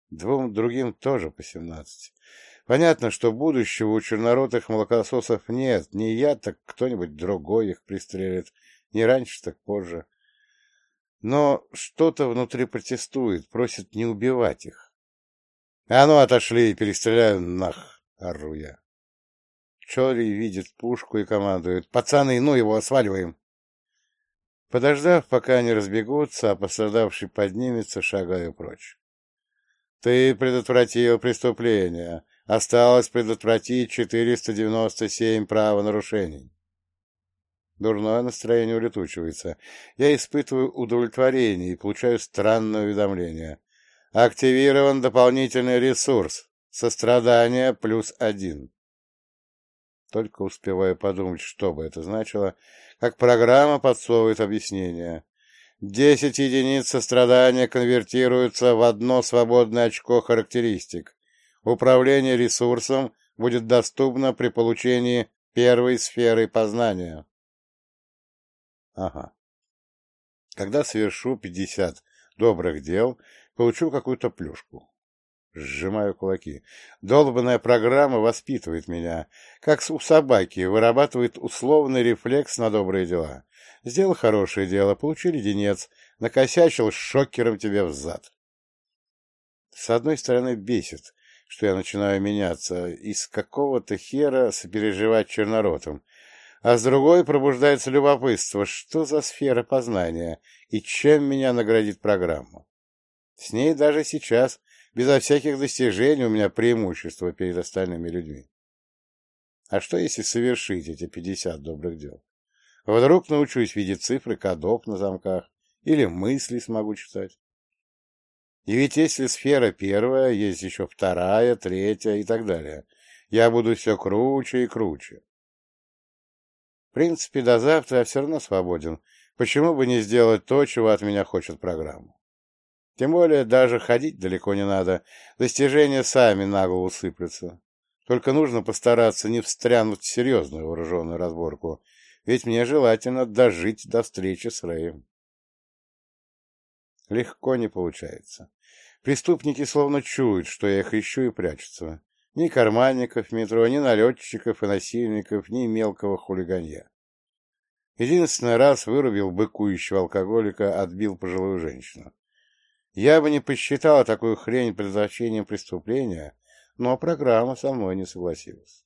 2 другим тоже по 17. Понятно, что будущего у черноротых молокососов нет. Не я, так кто-нибудь другой их пристрелит. Не раньше, так позже. Но что-то внутри протестует, просит не убивать их. А ну, отошли, перестреляю нах, ору я. Чори видит пушку и командует. Пацаны, ну его, сваливаем. Подождав, пока они разбегутся, а пострадавший поднимется, шагаю прочь. Ты предотвратил преступление. Осталось предотвратить 497 правонарушений. Дурное настроение улетучивается. Я испытываю удовлетворение и получаю странное уведомление. Активирован дополнительный ресурс. Сострадание +1. Только успеваю подумать, что бы это значило, как программа подсовывает объяснение. 10 единиц сострадания конвертируются в 1 свободное очко характеристик. Управление ресурсом будет доступно при получении 1 сферы познания. Ага. Когда совершу 50 добрых дел, получу какую-то плюшку. Сжимаю кулаки. Долбанная программа воспитывает меня, как у собаки, вырабатывает условный рефлекс на добрые дела. Сделал хорошее дело, получи леденец, накосячил шокером тебе в зад. С одной стороны, бесит, что я начинаю меняться, из какого-то хера сопереживать черноротом, а с другой пробуждается любопытство, что за сфера познания и чем меня наградит программа. С ней даже сейчас, безо всяких достижений, у меня преимущество перед остальными людьми. А что, если совершить эти 50 добрых дел? Вдруг научусь видеть цифры кодов на замках или мысли смогу читать? И ведь если сфера первая, есть еще вторая, третья и так далее. Я буду все круче и круче. В принципе, до завтра я все равно свободен. Почему бы не сделать то, чего от меня хочет программа? Тем более, даже ходить далеко не надо. Достижения сами на голову сыплются. Только нужно постараться не встрянуть в серьезную вооруженную разборку, ведь мне желательно дожить до встречи с Рэем. Легко не получается. Преступники словно чуют, что я их ищу, и прячутся. Ни карманников в метро, ни налетчиков и насильников, ни мелкого хулиганья. Единственный раз вырубил быкующего алкоголика, отбил пожилую женщину. Я бы не посчитал такую хрень предотвращением преступления, но программа со мной не согласилась.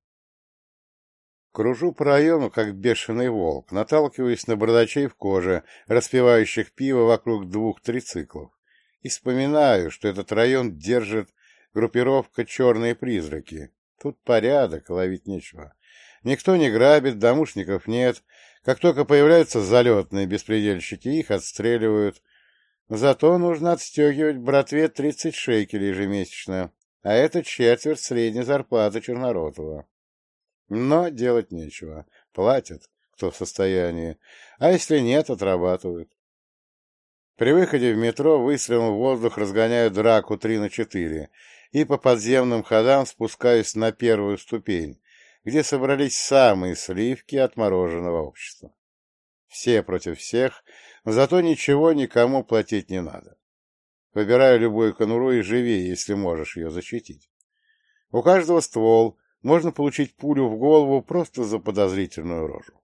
Кружу по району, как бешеный волк, наталкиваясь на бородачей в коже, распивающих пиво вокруг 2 трициклов, и вспоминаю, что этот район держит группировка «Черные призраки». Тут порядок, ловить нечего. Никто не грабит, домушников нет. Как только появляются залетные беспредельщики, их отстреливают. Зато нужно отстегивать братве 30 шекелей ежемесячно, а это четверть средней зарплаты Черноротова. Но делать нечего. Платят, кто в состоянии, а если нет, отрабатывают. При выходе в метро выстрелом в воздух разгоняю драку 3-4 и по подземным ходам спускаюсь на 1-ю ступень, где собрались самые сливки отмороженного общества. Все против всех, зато ничего никому платить не надо. Выбираю любую конуру и живи, если можешь ее защитить. У каждого ствол, можно получить пулю в голову просто за подозрительную рожу.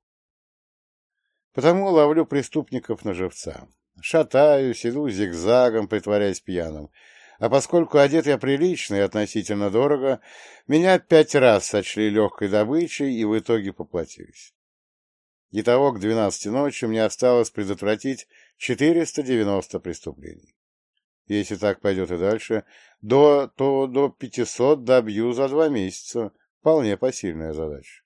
Потому ловлю преступников на живца. Шатаюсь, иду зигзагом, притворяясь пьяным. А поскольку одет я прилично и относительно дорого, меня 5 раз сочли легкой добычей и в итоге поплатились. Итого к 12 ночи мне осталось предотвратить 490 преступлений. Если так пойдет и дальше, то до 500 добью за 2 месяца. Вполне посильная задача.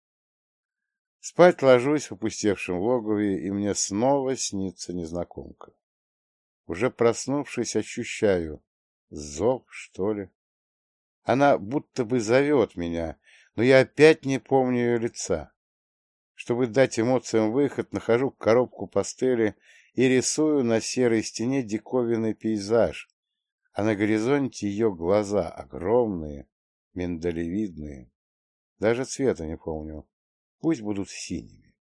Спать ложусь в опустевшем логове, и мне снова снится незнакомка. Уже проснувшись, ощущаю зов, что ли. Она будто бы зовет меня, но я опять не помню ее лица. Чтобы дать эмоциям выход, нахожу коробку пастели и рисую на серой стене диковинный пейзаж, а на горизонте ее глаза огромные, миндалевидные. Даже цвета не помню. Пусть будут синими.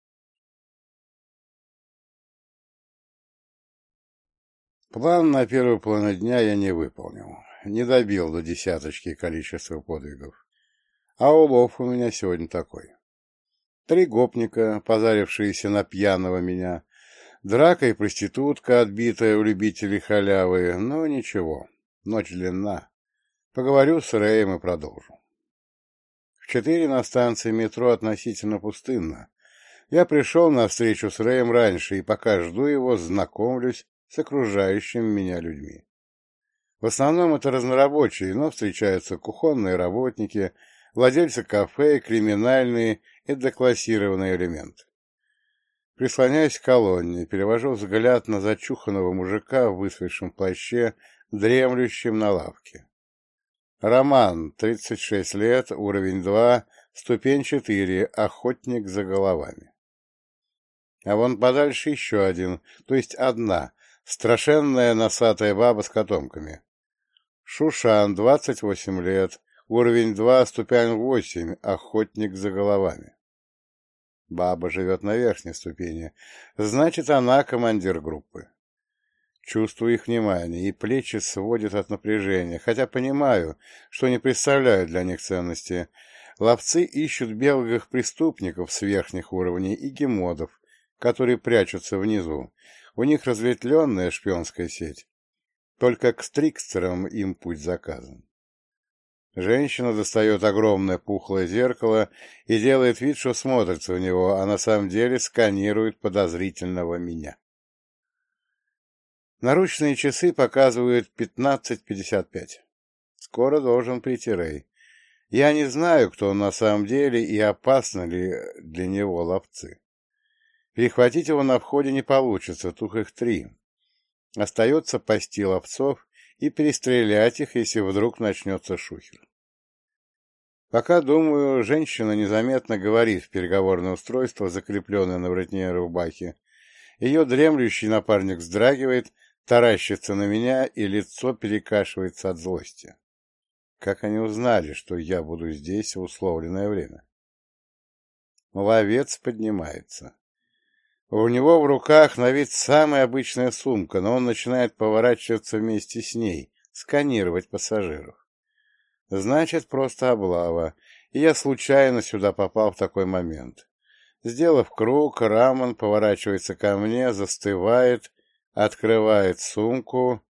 План на первую половину дня я не выполнил. не добил до десяточки количества подвигов. А улов у меня сегодня такой. 3 гопника, позарившиеся на пьяного меня, драка и проститутка, отбитая у любителей халявы, но ничего, ночь длинна. Поговорю с Рэем и продолжу. В 4 на станции метро относительно пустынно. Я пришел на встречу с Рэем раньше, и пока жду его, знакомлюсь с окружающими меня людьми. В основном это разнорабочие, но встречаются кухонные работники, владельцы кафе, криминальные и деклассированные элементы. Прислоняюсь к колонне, перевожу взгляд на зачуханного мужика в высохшем плаще, дремлющем на лавке. Роман, 36 лет, уровень 2, ступень 4, охотник за головами. А вон подальше еще один, то есть одна, страшенная носатая баба с котомками. Шушан, 28 лет, уровень 2, ступень 8, охотник за головами. Баба живет на верхней ступени, значит, она командир группы. Чувствую их внимание, и плечи сводят от напряжения, хотя понимаю, что не представляют для них ценности. Ловцы ищут белых преступников с верхних уровней и гемодов, которые прячутся внизу. У них разветвленная шпионская сеть. Только к стрикстерам им путь заказан. Женщина достает огромное пухлое зеркало и делает вид, что смотрится в него, а на самом деле сканирует подозрительного меня. Наручные часы показывают 15:55. Скоро должен прийти Рэй. Я не знаю, кто он на самом деле и опасны ли для него ловцы. Перехватить его на входе не получится, тух их 3. Остается пасти ловцов и перестрелять их, если вдруг начнется шухер. Пока думаю, женщина незаметно говорит в переговорное устройство, закрепленное на воротнике рубахи. Ее дремлющий напарник вздрагивает, таращится на меня, и лицо перекашивается от злости. Как они узнали, что я буду здесь в условленное время? Ловец поднимается. У него в руках на вид самая обычная сумка, но он начинает поворачиваться вместе с ней, сканировать пассажиров. Значит, просто облава, и я случайно сюда попал в такой момент. Сделав круг, Рамон поворачивается ко мне, застывает, открывает сумку